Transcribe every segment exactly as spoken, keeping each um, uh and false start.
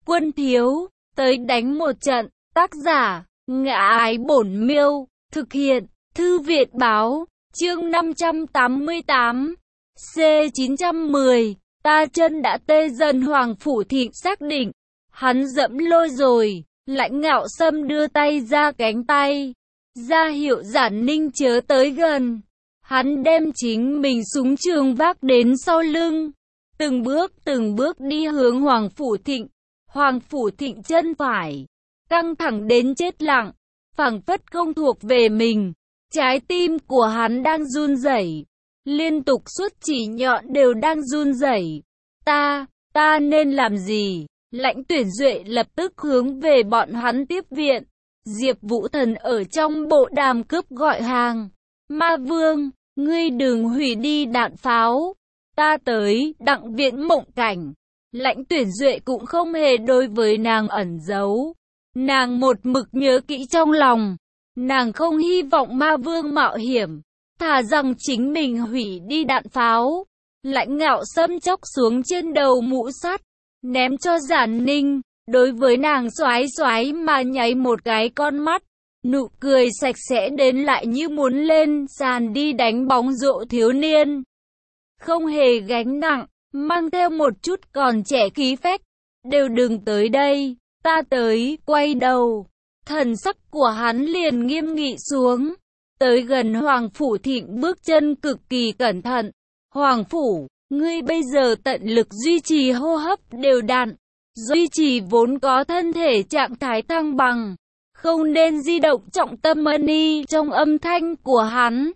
Quân thiếu, tới đánh một trận. Tác giả, Ngã Ái Bổn Miêu. Thực hiện, Thư viện báo. Chương năm trăm tám mươi tám. C chín trăm mười. Ta chân đã tê dần. Hoàng Phủ Thịnh xác định. Hắn dẫm lôi rồi. Lãnh Ngạo Sâm đưa tay ra cánh tay, ra hiệu Giản Ninh chớ tới gần. Hắn đem chính mình súng trường vác đến sau lưng, từng bước từng bước đi hướng Hoàng Phủ Thịnh. Hoàng Phủ Thịnh chân phải căng thẳng đến chết lặng, phảng phất không thuộc về mình. Trái tim của hắn đang run rẩy, liên tục suốt chỉ nhọn đều đang run rẩy. Ta, ta nên làm gì? Lãnh Tuyển Duệ lập tức hướng về bọn hắn tiếp viện. Diệp Vũ Thần ở trong bộ đàm cướp gọi hàng. Ma Vương, ngươi đừng hủy đi đạn pháo. Ta tới. Đặng Viễn Mộng Cảnh. Lãnh Tuyển Duệ cũng không hề đối với nàng ẩn giấu. Nàng một mực nhớ kỹ trong lòng. Nàng không hy vọng Ma Vương mạo hiểm, thà rằng chính mình hủy đi đạn pháo. Lãnh Ngạo Sâm chốc xuống trên đầu mũ sắt, ném cho Giản Ninh, đối với nàng xoái xoái mà nháy một cái con mắt, nụ cười sạch sẽ đến lại như muốn lên sàn đi đánh bóng rổ thiếu niên. Không hề gánh nặng, mang theo một chút còn trẻ khí phách. Đều đừng tới đây, ta tới. Quay đầu, thần sắc của hắn liền nghiêm nghị xuống. Tới gần Hoàng Phủ Thịnh, bước chân cực kỳ cẩn thận. Hoàng Phủ, ngươi bây giờ tận lực duy trì hô hấp đều đặn, duy trì vốn có thân thể trạng thái thăng bằng, không nên di động trọng tâm. Money trong âm thanh của hắn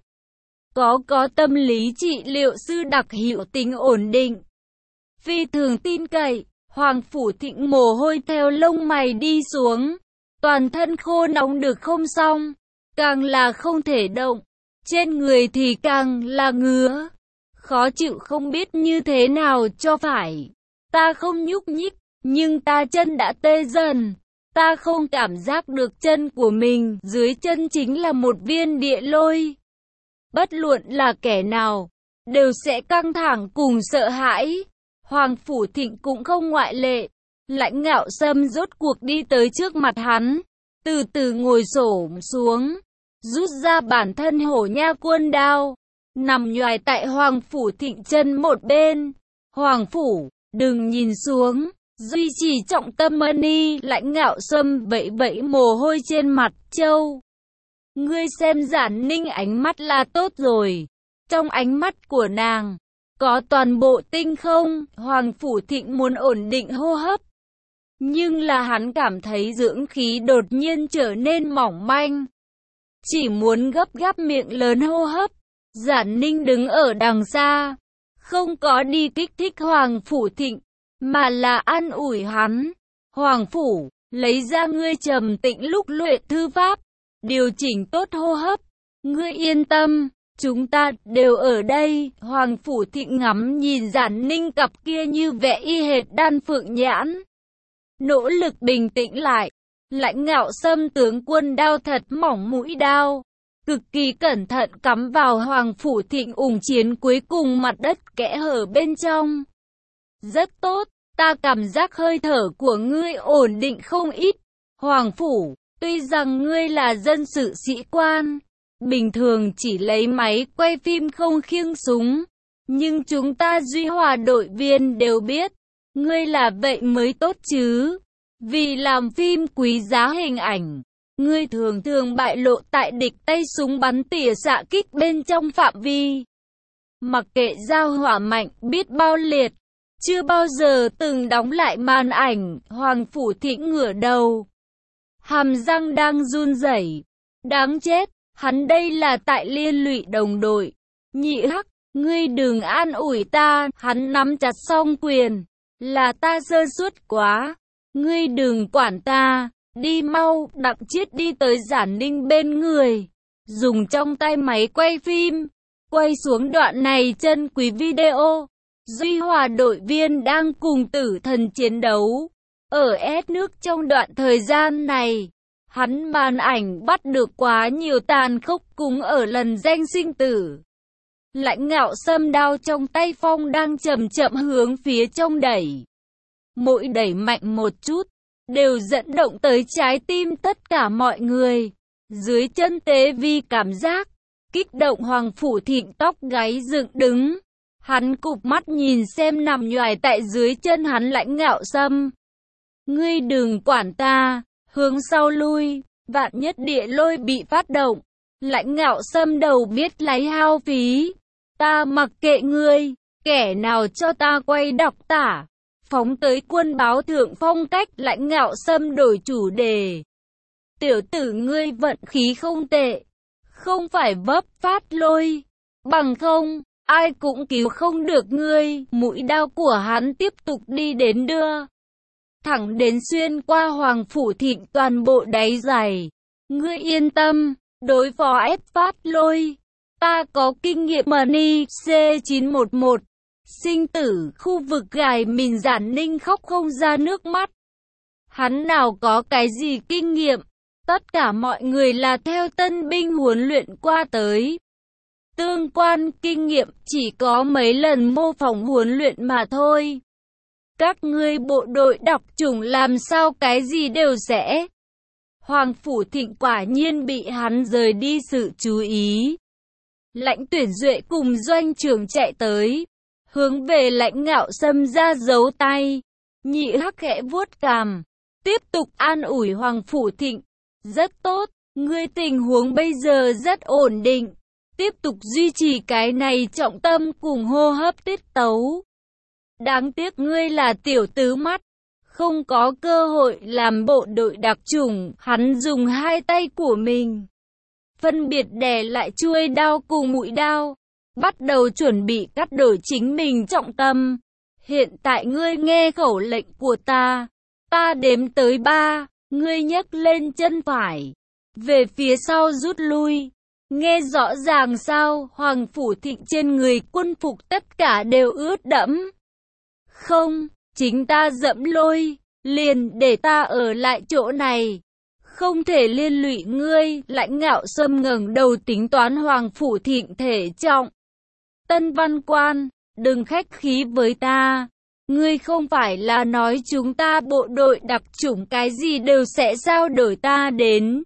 có có tâm lý trị liệu sư đặc hiệu tính ổn định, phi thường tin cậy. Hoàng Phủ Thịnh mồ hôi theo lông mày đi xuống, toàn thân khô nóng được không xong, càng là không thể động, trên người thì càng là ngứa, khó chịu không biết như thế nào cho phải. Ta không nhúc nhích, nhưng ta chân đã tê dần. Ta không cảm giác được chân của mình, dưới chân chính là một viên địa lôi. Bất luận là kẻ nào, đều sẽ căng thẳng cùng sợ hãi. Hoàng Phủ Thịnh cũng không ngoại lệ. Lãnh Ngạo Sâm rốt cuộc đi tới trước mặt hắn, từ từ ngồi xổm xuống, rút ra bản thân Hổ Nha Quân đao, nằm nhoài tại Hoàng Phủ Thịnh chân một bên. Hoàng Phủ, đừng nhìn xuống, duy trì trọng tâm. Money. Lãnh Ngạo Sâm vẫy vẫy mồ hôi trên mặt. Châu, ngươi xem Giản Ninh ánh mắt là tốt rồi. Trong ánh mắt của nàng có toàn bộ tinh không. Hoàng Phủ Thịnh muốn ổn định hô hấp, nhưng là hắn cảm thấy dưỡng khí đột nhiên trở nên mỏng manh, chỉ muốn gấp gáp miệng lớn hô hấp. Giản Ninh đứng ở đằng xa, không có đi kích thích Hoàng Phủ Thịnh, mà là an ủi hắn. Hoàng Phủ, lấy ra ngươi trầm tĩnh lúc luyện thư pháp, điều chỉnh tốt hô hấp. Ngươi yên tâm, chúng ta đều ở đây. Hoàng Phủ Thịnh ngắm nhìn Giản Ninh cặp kia như vẽ y hệt đan phượng nhãn, nỗ lực bình tĩnh lại. Lãnh Ngạo Sâm tướng quân đao thật mỏng, mũi đao cực kỳ cẩn thận cắm vào Hoàng Phủ Thịnh ủng chiến cuối cùng mặt đất kẽ hở bên trong. Rất tốt, ta cảm giác hơi thở của ngươi ổn định không ít. Hoàng Phủ, tuy rằng ngươi là dân sự sĩ quan, bình thường chỉ lấy máy quay phim không khiêng súng, nhưng chúng ta Duy Hòa đội viên đều biết, ngươi là vậy mới tốt chứ. Vì làm phim quý giá hình ảnh, ngươi thường thường bại lộ tại địch tay súng bắn tỉa xạ kích bên trong phạm vi. Mặc kệ giao hỏa mạnh biết bao liệt, chưa bao giờ từng đóng lại màn ảnh. Hoàng Phủ Thịnh ngửa đầu, hàm răng đang run rẩy. Đáng chết, hắn đây là tại liên lụy đồng đội. Nhị Hắc, ngươi đừng an ủi ta. Hắn nắm chặt song quyền. Là ta sơ suất quá, ngươi đừng quản ta. Đi mau. Đặng Chiết đi tới Giản Ninh bên người, dùng trong tay máy quay phim quay xuống đoạn này chân quý video. Duy Hòa đội viên đang cùng tử thần chiến đấu ở ét nước. Trong đoạn thời gian này, hắn màn ảnh bắt được quá nhiều tàn khốc cùng ở lần danh sinh tử. Lãnh Ngạo Sâm đao trong tay phong đang chậm chậm hướng phía trong đẩy. mỗi đẩy mạnh một chút, đều dẫn động tới trái tim tất cả mọi người. Dưới chân Tế Vi cảm giác kích động, Hoàng Phủ Thịnh tóc gáy dựng đứng. Hắn cụp mắt nhìn xem nằm nhoài tại dưới chân hắn Lãnh Ngạo Sâm. Ngươi đừng quản ta, hướng sau lui, vạn nhất địa lôi bị phát động. Lãnh Ngạo Sâm đầu biết lấy hao phí. Ta mặc kệ ngươi, kẻ nào cho ta quay đọc tả. Phóng tới quân báo thượng phong cách. Lãnh Ngạo Sâm đổi chủ đề. Tiểu tử ngươi vận khí không tệ, không phải vấp phát lôi, bằng không, ai cũng cứu không được ngươi. Mũi đao của hắn tiếp tục đi đến đưa, thẳng đến xuyên qua Hoàng Phủ Thịnh toàn bộ đáy giày. Ngươi yên tâm, đối phó ép phát lôi, ta có kinh nghiệm. Money C chín một một, sinh tử khu vực gài mìn. Giản Ninh khóc không ra nước mắt. Hắn nào có cái gì kinh nghiệm, tất cả mọi người là theo tân binh huấn luyện qua tới. Tương quan kinh nghiệm chỉ có mấy lần mô phỏng huấn luyện mà thôi. Các ngươi bộ đội đặc chủng làm sao cái gì đều sẽ. Hoàng Phủ Thịnh quả nhiên bị hắn rời đi sự chú ý. Lãnh Tuyển Duệ cùng doanh trưởng chạy tới, hướng về Lãnh Ngạo Sâm ra dấu tay. Nhị Hắc khẽ vuốt cằm, tiếp tục an ủi Hoàng Phủ Thịnh. Rất tốt, ngươi tình huống bây giờ rất ổn định. Tiếp tục duy trì cái này trọng tâm cùng hô hấp tiết tấu. Đáng tiếc ngươi là tiểu tứ mắt, không có cơ hội làm bộ đội đặc chủng. Hắn dùng hai tay của mình phân biệt đè lại chuôi đao cùng mũi đao, bắt đầu chuẩn bị cắt đổi chính mình trọng tâm. Hiện tại ngươi nghe khẩu lệnh của ta, ta đếm tới ba, ngươi nhấc lên chân phải, về phía sau rút lui. Nghe rõ ràng sao? Hoàng Phủ Thịnh trên người quân phục tất cả đều ướt đẫm. Không, chính ta dẫm lôi, liền để ta ở lại chỗ này, không thể liên lụy ngươi. Lãnh Ngạo Sâm ngẩng đầu tính toán Hoàng Phủ Thịnh thể trọng. Tân Văn Quan, đừng khách khí với ta. Ngươi không phải là nói chúng ta bộ đội đặc chủng cái gì đều sẽ giao đổi ta đến.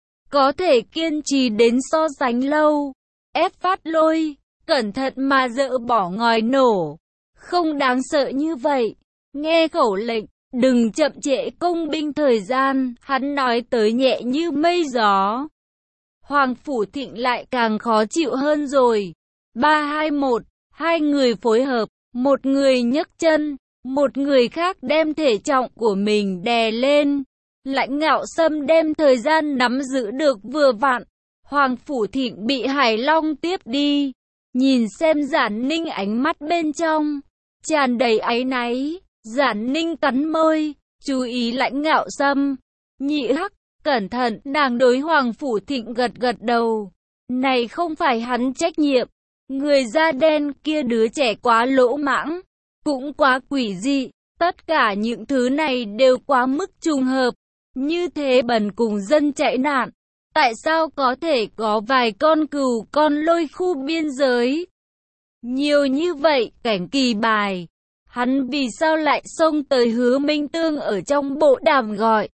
Có thể kiên trì đến so sánh lâu. Ép phát lôi, cẩn thận mà dỡ bỏ ngòi nổ. Không đáng sợ như vậy. Nghe khẩu lệnh, đừng chậm trễ công binh thời gian. Hắn nói tới nhẹ như mây gió. Hoàng Phủ Thịnh lại càng khó chịu hơn rồi. ba hai một, hai người phối hợp. Một người nhấc chân, một người khác đem thể trọng của mình đè lên. Lãnh Ngạo Sâm đem thời gian nắm giữ được vừa vặn. Hoàng Phủ Thịnh bị Hải Long tiếp đi. Nhìn xem Giản Ninh ánh mắt bên trong tràn đầy áy náy. Giản Ninh cắn môi, chú ý Lãnh Ngạo Sâm. Nhị Hắc, cẩn thận. Nàng đối Hoàng Phủ Thịnh gật gật đầu. Này không phải hắn trách nhiệm. Người da đen kia đứa trẻ quá lỗ mãng, cũng quá quỷ dị. Tất cả những thứ này đều quá mức trùng hợp. Như thế bần cùng dân chạy nạn, tại sao có thể có vài con cừu con lôi khu biên giới? Nhiều như vậy, cảnh kỳ bài. Hắn vì sao lại xông tới Hứa Minh Tương ở trong bộ đàm gọi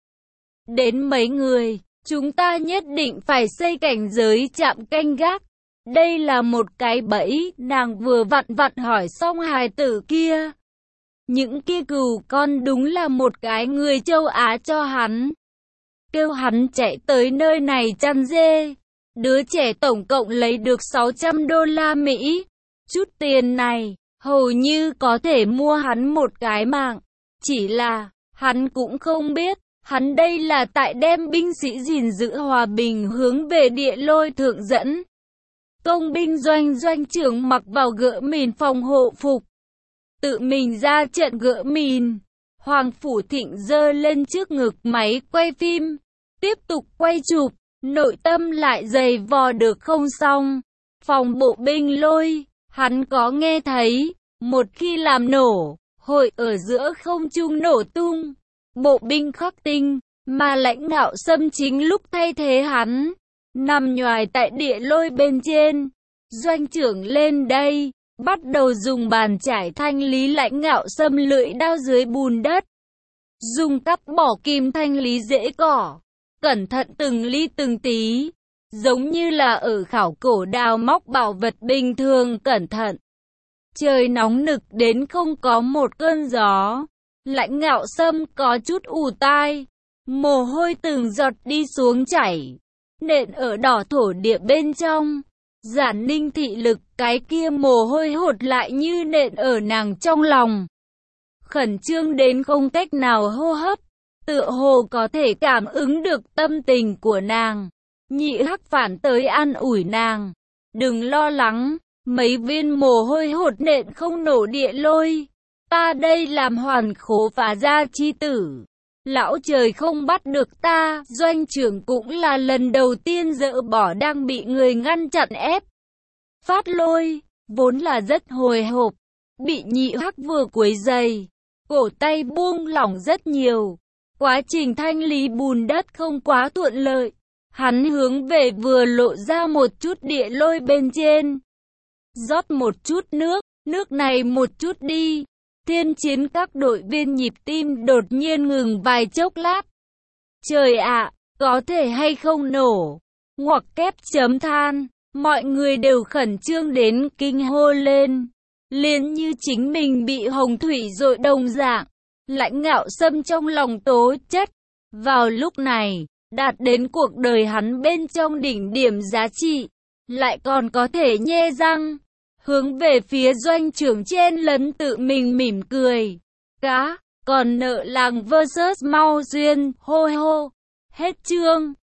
đến mấy người? Chúng ta nhất định phải xây cảnh giới trạm canh gác. Đây là một cái bẫy. Nàng vừa vặn vặn hỏi xong hài tử kia. Những kia cừu con đúng là một cái người châu Á cho hắn. Kêu hắn chạy tới nơi này chăn dê. Đứa trẻ tổng cộng lấy được sáu trăm đô la Mỹ. Chút tiền này, hầu như có thể mua hắn một cái mạng. Chỉ là, hắn cũng không biết, hắn đây là tại đem binh sĩ gìn giữ hòa bình hướng về địa lôi thượng dẫn. Công binh doanh doanh trưởng mặc vào gỡ mìn phòng hộ phục, tự mình ra trận gỡ mìn. Hoàng Phủ Thịnh giơ lên trước ngực máy quay phim, tiếp tục quay chụp, nội tâm lại dày vò được không xong. Phòng bộ binh lôi, hắn có nghe thấy, một khi làm nổ, hội ở giữa không trung nổ tung. Bộ binh khắc tinh, mà Lãnh Ngạo Sâm chính lúc thay thế hắn, nằm nhoài tại địa lôi bên trên. Doanh trưởng lên đây, bắt đầu dùng bàn chải thanh lý Lãnh Ngạo Sâm lưỡi đao dưới bùn đất. Dùng cắt bỏ kim thanh lý rễ cỏ, cẩn thận từng ly từng tí, giống như là ở khảo cổ đào móc bảo vật bình thường cẩn thận. Trời nóng nực đến không có một cơn gió. Lãnh Ngạo Sâm có chút ù tai, mồ hôi từng giọt đi xuống chảy, nện ở đỏ thổ địa bên trong. Giản Ninh thị lực, cái kia mồ hôi hột lại như nện ở nàng trong lòng. Khẩn trương đến không cách nào hô hấp, tựa hồ có thể cảm ứng được tâm tình của nàng. Nhị Hắc phản tới an ủi nàng, đừng lo lắng, mấy viên mồ hôi hột nện không nổ địa lôi. Ta đây làm hoàn khố phá gia chi tử, lão trời không bắt được ta. Doanh trưởng cũng là lần đầu tiên dỡ bỏ đang bị người ngăn chặn ép. Phát Lôi, vốn là rất hồi hộp, bị Nhị Hắc vừa quấy rầy, cổ tay buông lỏng rất nhiều. Quá trình thanh lý bùn đất không quá thuận lợi, hắn hướng về vừa lộ ra một chút địa lôi bên trên. Rót một chút nước, nước này một chút đi. Thiên chiến các đội viên nhịp tim đột nhiên ngừng vài chốc lát. Trời ạ, có thể hay không nổ? Ngoặc kép chấm than, mọi người đều khẩn trương đến kinh hô lên. Liền như chính mình bị hồng thủy dội đồng dạng. Lãnh Ngạo Sâm trong lòng tố chất. Vào lúc này, đạt đến cuộc đời hắn bên trong đỉnh điểm giá trị, lại còn có thể nhe răng. Hướng về phía doanh trưởng trên lấn tự mình mỉm cười. Cá, còn nợ làng versus Mau Duyên, hô hô. Hết chương.